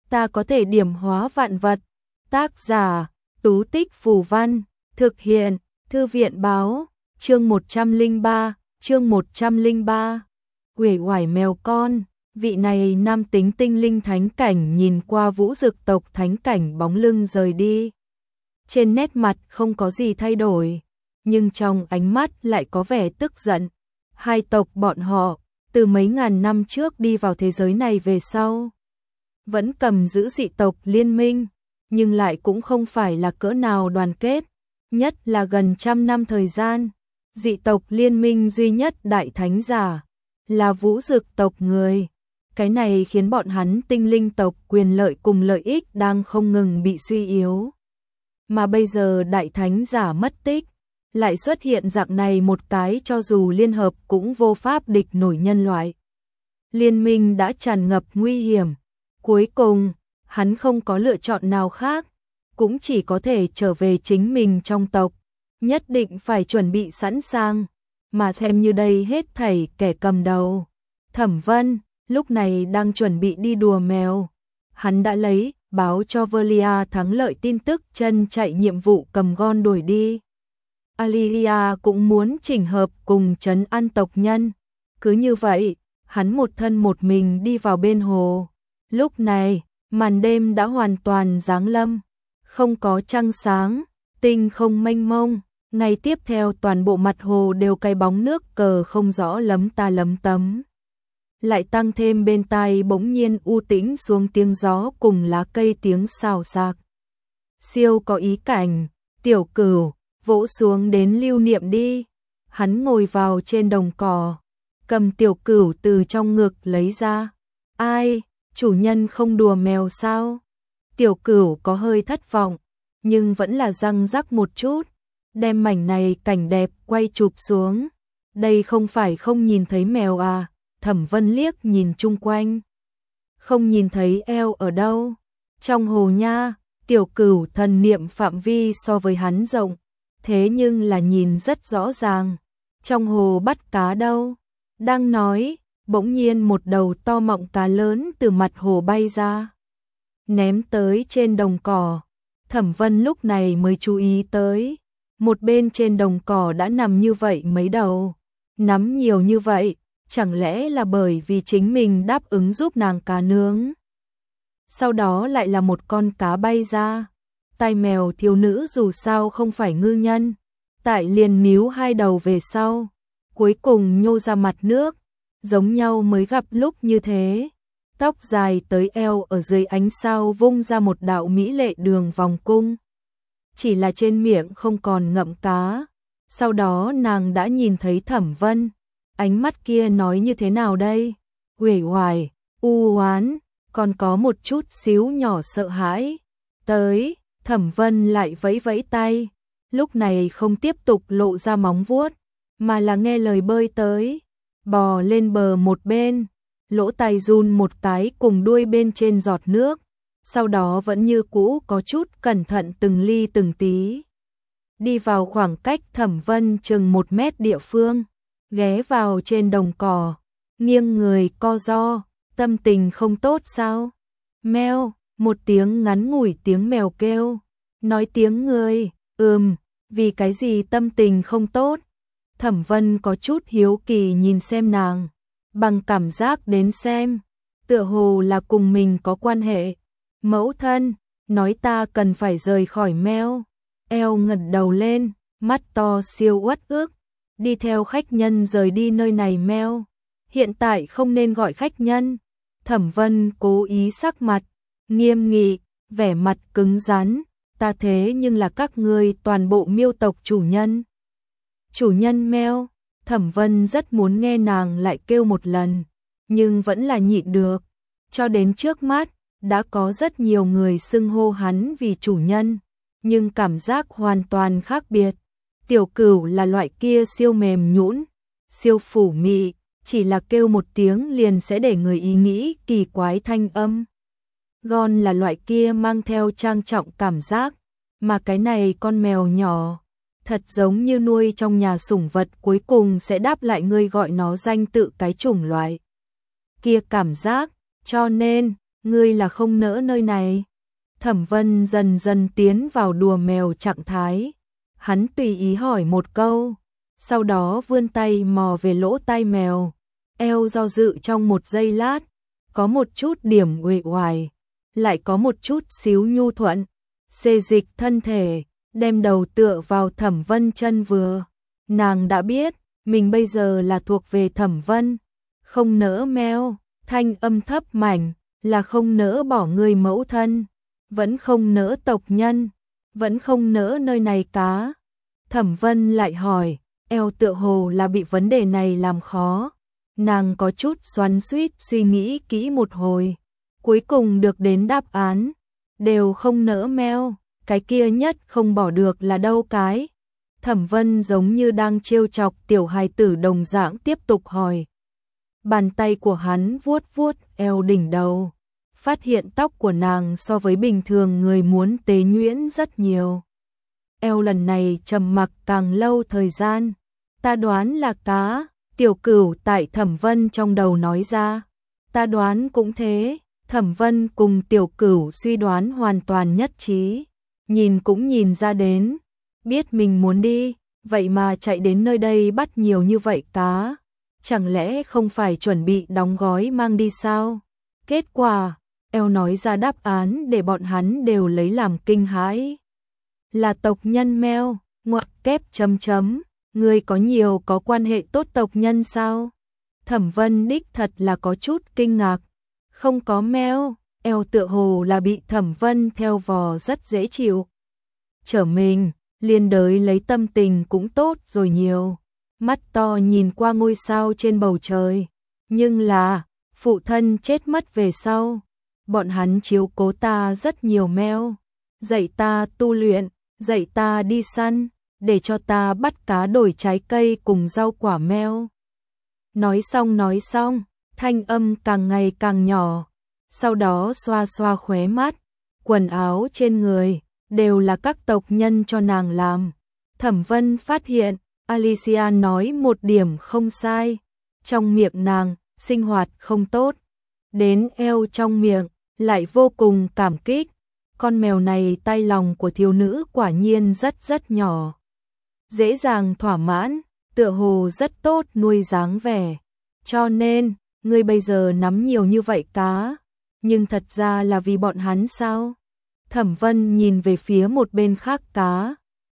ta có thể điểm hóa vạn vật. Tác giả, Tú Tích Phù Văn, thực hiện, Thư viện Báo, chương 103. Uể oải mèo con, vị này nam tính tinh linh thánh cảnh nhìn qua Vũ Dực tộc thánh cảnh bóng lưng rời đi. Trên nét mặt không có gì thay đổi, nhưng trong ánh mắt lại có vẻ tức giận. Hai tộc bọn họ, từ mấy ngàn năm trước đi vào thế giới này về sau, vẫn cầm giữ dị tộc liên minh, nhưng lại cũng không phải là cỡ nào đoàn kết, nhất là gần 100 năm thời gian. Dị tộc liên minh duy nhất đại thánh giả là Vũ Dực tộc người. Cái này khiến bọn hắn tinh linh tộc quyền lợi cùng lợi ích đang không ngừng bị suy yếu. Mà bây giờ đại thánh giả mất tích, lại xuất hiện dạng này một cái cho dù liên hợp cũng vô pháp địch nổi nhân loại. Liên minh đã tràn ngập nguy hiểm. Cuối cùng, hắn không có lựa chọn nào khác, cũng chỉ có thể trở về chính mình trong tộc. Nhất định phải chuẩn bị sẵn sàng, mà xem như đây hết thảy kẻ cầm đầu. Thẩm Vân, lúc này đang chuẩn bị đi đùa mèo. Hắn đã lấy, báo cho Velia thắng lợi tin tức chân chạy nhiệm vụ cầm gon đuổi đi. Alia cũng muốn chỉnh hợp cùng trấn an tộc nhân. Cứ như vậy, hắn một thân một mình đi vào bên hồ. Lúc này, màn đêm đã hoàn toàn giáng lâm. Không có trăng sáng, tinh không mênh mông. Ngày tiếp theo toàn bộ mặt hồ đều cái bóng nước cờ không rõ lấm ta lấm tấm. Lại tăng thêm bên tai bỗng nhiên u tĩnh xuống tiếng gió cùng lá cây tiếng xào xạc. Siêu có ý cảnh, Tiểu Cửu, vỗ xuống đến lưu niệm đi. Hắn ngồi vào trên đồng cỏ, cầm Tiểu Cửu từ trong ngực lấy ra. Ai, chủ nhân không đùa mèo sao? Tiểu Cửu có hơi thất vọng, nhưng vẫn là răng rắc một chút, đem mảnh này cảnh đẹp quay chụp xuống. Đây không phải không nhìn thấy mèo à? Thẩm Vân liếc nhìn chung quanh. Không nhìn thấy eo ở đâu? Trong hồ nha. Tiểu Cửu thần niệm phạm vi so với hắn rộng, thế nhưng là nhìn rất rõ ràng. Trong hồ bắt cá đâu? Đang nói, bỗng nhiên một đầu to mọng cá lớn từ mặt hồ bay ra, ném tới trên đồng cỏ. Thẩm Vân lúc này mới chú ý tới, một bên trên đồng cỏ đã nằm như vậy mấy đầu. Nắm nhiều như vậy, chẳng lẽ là bởi vì chính mình đáp ứng giúp nàng cá nướng? Sau đó lại là một con cá bay ra. Tai mèo thiếu nữ dù sao không phải ngư nhân, tại liền níu hai đầu về sau, cuối cùng nhô ra mặt nước, giống nhau mới gặp lúc như thế. Tóc dài tới eo ở dưới ánh sao vung ra một đạo mỹ lệ đường vòng cung. Chỉ là trên miệng không còn ngậm cá. Sau đó nàng đã nhìn thấy Thẩm Vân. Ánh mắt kia nói như thế nào đây? Uể oải, u oán, còn có một chút xíu nhỏ sợ hãi. Tới, Thẩm Vân lại vẫy vẫy tay. Lúc này không tiếp tục lộ ra móng vuốt, mà là nghe lời bơi tới. Bò lên bờ một bên, lỗ tai run một cái cùng đuôi bên trên giọt nước. Sau đó vẫn như cũ có chút cẩn thận từng ly từng tí. Đi vào khoảng cách Thẩm Vân chừng 1 mét địa phương, ghé vào trên đồng cỏ, nghiêng người co ro. Tâm tình không tốt sao? Meo, một tiếng ngắn ngủi tiếng mèo kêu. Nói tiếng người, vì cái gì tâm tình không tốt? Thẩm Vân có chút hiếu kỳ nhìn xem nàng, bằng cảm giác đến xem, tựa hồ là cùng mình có quan hệ. Mẫu thân, nói ta cần phải rời khỏi Meo. Eo ngẩng đầu lên, mắt to siêu uất ức. Đi theo khách nhân rời đi nơi này Meo. Hiện tại không nên gọi khách nhân. Thẩm Vân cố ý sắc mặt nghiêm nghị, vẻ mặt cứng rắn. Ta thế nhưng là các ngươi toàn bộ miêu tộc chủ nhân. Chủ nhân Meo. Thẩm Vân rất muốn nghe nàng lại kêu một lần, nhưng vẫn là nhịn được. Cho đến trước mắt, đã có rất nhiều người xưng hô hắn vì chủ nhân, nhưng cảm giác hoàn toàn khác biệt. Tiểu Cửu là loại kia siêu mềm nhũn, siêu phủ mị, chỉ là kêu một tiếng liền sẽ để người ý nghĩ kỳ quái thanh âm. Gon là loại kia mang theo trang trọng cảm giác, mà cái này con mèo nhỏ, thật giống như nuôi trong nhà sủng vật cuối cùng sẽ đáp lại ngươi gọi nó danh tự cái chủng loại kia cảm giác, cho nên ngươi là không nỡ nơi này. Thẩm Vân dần dần tiến vào đùa mèo trạng thái. Hắn tùy ý hỏi một câu, sau đó vươn tay mò về lỗ tai mèo. Eo do dự trong một giây lát, có một chút điểm uể oải, lại có một chút xíu nhu thuận. Xê dịch thân thể, đem đầu tựa vào Thẩm Vân chân vừa. Nàng đã biết, mình bây giờ là thuộc về Thẩm Vân. Không nỡ meo, thanh âm thấp mảnh, là không nỡ bỏ người mẫu thân, vẫn không nỡ tộc nhân, vẫn không nỡ nơi này cá. Thẩm Vân lại hỏi, eo tựa hồ là bị vấn đề này làm khó. Nàng có chút xoắn xuýt suy nghĩ kỹ một hồi, cuối cùng được đến đáp án, đều không nỡ meo, cái kia nhất không bỏ được là đâu cái. Thẩm Vân giống như đang trêu chọc tiểu hài tử đồng dạng tiếp tục hỏi. Bàn tay của hắn vuốt vuốt eo đỉnh đầu, phát hiện tóc của nàng so với bình thường người muốn tế nhuyễn rất nhiều. Eo lần này trầm mặc càng lâu thời gian, ta đoán là cá. Tiểu Cửu tại Thẩm Vân trong đầu nói ra. Ta đoán cũng thế. Thẩm Vân cùng Tiểu Cửu suy đoán hoàn toàn nhất trí. Nhìn cũng nhìn ra đến, biết mình muốn đi, vậy mà chạy đến nơi đây bắt nhiều như vậy cá. Chẳng lẽ không phải chuẩn bị đóng gói mang đi sao? Kết quả, eo nói ra đáp án để bọn hắn đều lấy làm kinh hãi. Là tộc nhân meo, ngoặc kép chấm chấm. Ngươi có nhiều có quan hệ tốt tộc nhân sao? Thẩm Vân đích thật là có chút kinh ngạc. Không có meo, eo tựa hồ là bị Thẩm Vân theo vò rất dễ chịu. Trở mình, liên đới lấy tâm tình cũng tốt rồi nhiều. Mắt to nhìn qua ngôi sao trên bầu trời. Nhưng là, phụ thân chết mất về sau. Bọn hắn chiếu cố ta rất nhiều meo. Dạy ta tu luyện, dạy ta đi săn. Để cho ta bắt cá đổi trái cây cùng rau quả meo. Nói xong, thanh âm càng ngày càng nhỏ, sau đó xoa xoa khóe mắt, quần áo trên người, đều là các tộc nhân cho nàng làm. Thẩm Vân phát hiện, Alicia nói một điểm không sai, trong miệng nàng, sinh hoạt không tốt, đến eo trong miệng, lại vô cùng cảm kích. Con mèo này tai lòng của thiếu nữ quả nhiên rất nhỏ. Dễ dàng thỏa mãn, tựa hồ rất tốt nuôi dáng vẻ. Cho nên, ngươi bây giờ nắm nhiều như vậy cá, nhưng thật ra là vì bọn hắn sao? Thẩm Vân nhìn về phía một bên khác cá.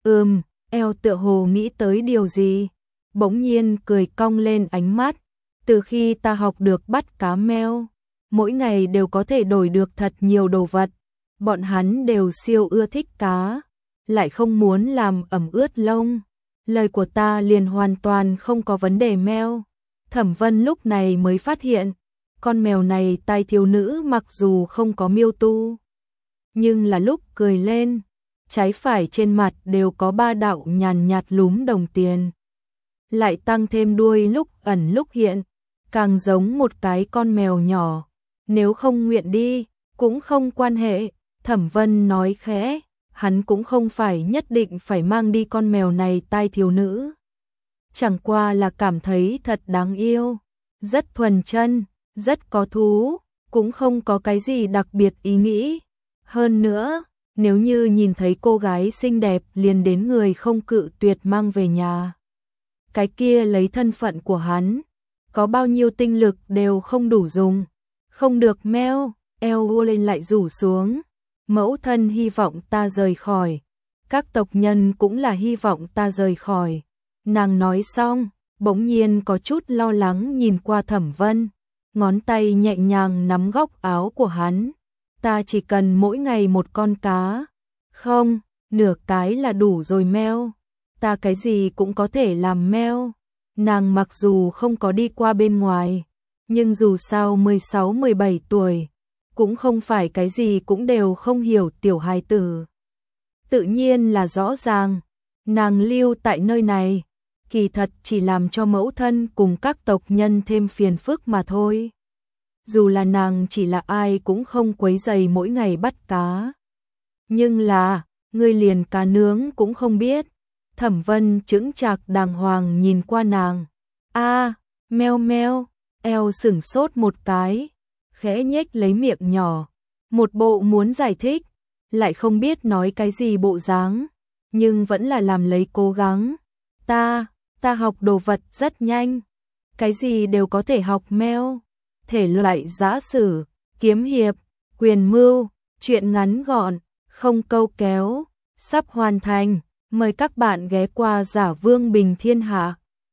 Eo tựa hồ nghĩ tới điều gì, bỗng nhiên cười cong lên ánh mắt. Từ khi ta học được bắt cá meo, mỗi ngày đều có thể đổi được thật nhiều đồ vật. Bọn hắn đều siêu ưa thích cá, lại không muốn làm ẩm ướt lông. Lời của ta liền hoàn toàn không có vấn đề meo. Thẩm Vân lúc này mới phát hiện, con mèo này tai thiếu nữ mặc dù không có miêu tu, nhưng là lúc cười lên, trái phải trên mặt đều có 3 đạo nhàn nhạt lúm đồng tiền. Lại tăng thêm đuôi lúc ẩn lúc hiện, càng giống một cái con mèo nhỏ. Nếu không nguyện đi, cũng không quan hệ, Thẩm Vân nói khẽ. Hắn cũng không phải nhất định phải mang đi con mèo này tai thiếu nữ. Chẳng qua là cảm thấy thật đáng yêu, rất thuần chân, rất có thú, cũng không có cái gì đặc biệt ý nghĩ. Hơn nữa, nếu như nhìn thấy cô gái xinh đẹp liền đến người không cự tuyệt mang về nhà. Cái kia lấy thân phận của hắn, có bao nhiêu tinh lực đều không đủ dùng. Không được meo, eo lên lại rủ xuống. Mẫu thân hy vọng ta rời khỏi, các tộc nhân cũng là hy vọng ta rời khỏi. Nàng nói xong, bỗng nhiên có chút lo lắng nhìn qua Thẩm Vân, ngón tay nhẹ nhàng nắm góc áo của hắn. Ta chỉ cần mỗi ngày một con cá. Không, nửa cái là đủ rồi meo. Ta cái gì cũng có thể làm meo. Nàng mặc dù không có đi qua bên ngoài, nhưng dù sao 16-17 tuổi, cũng không phải cái gì cũng đều không hiểu tiểu hài tử. Tự nhiên là rõ ràng, nàng lưu tại nơi này, kỳ thật chỉ làm cho mẫu thân cùng các tộc nhân thêm phiền phức mà thôi. Dù là nàng chỉ là ai cũng không quấy rầy mỗi ngày bắt cá. Nhưng là, ngươi liền cá nướng cũng không biết. Thẩm Vân chững chạc đàng hoàng nhìn qua nàng. Meo meo, eo sửng sốt một cái. khẽ nhếch lấy miệng nhỏ, một bộ muốn giải thích, lại không biết nói cái gì bộ dáng, nhưng vẫn là làm lấy cố gắng. Ta học đồ vật rất nhanh, cái gì đều có thể học meo, thể loại giã sử, kiếm hiệp, quyền mưu, truyện ngắn gọn, không câu kéo, sắp hoàn thành, mời các bạn ghé qua Giả Vương Bình Thiên Hạ.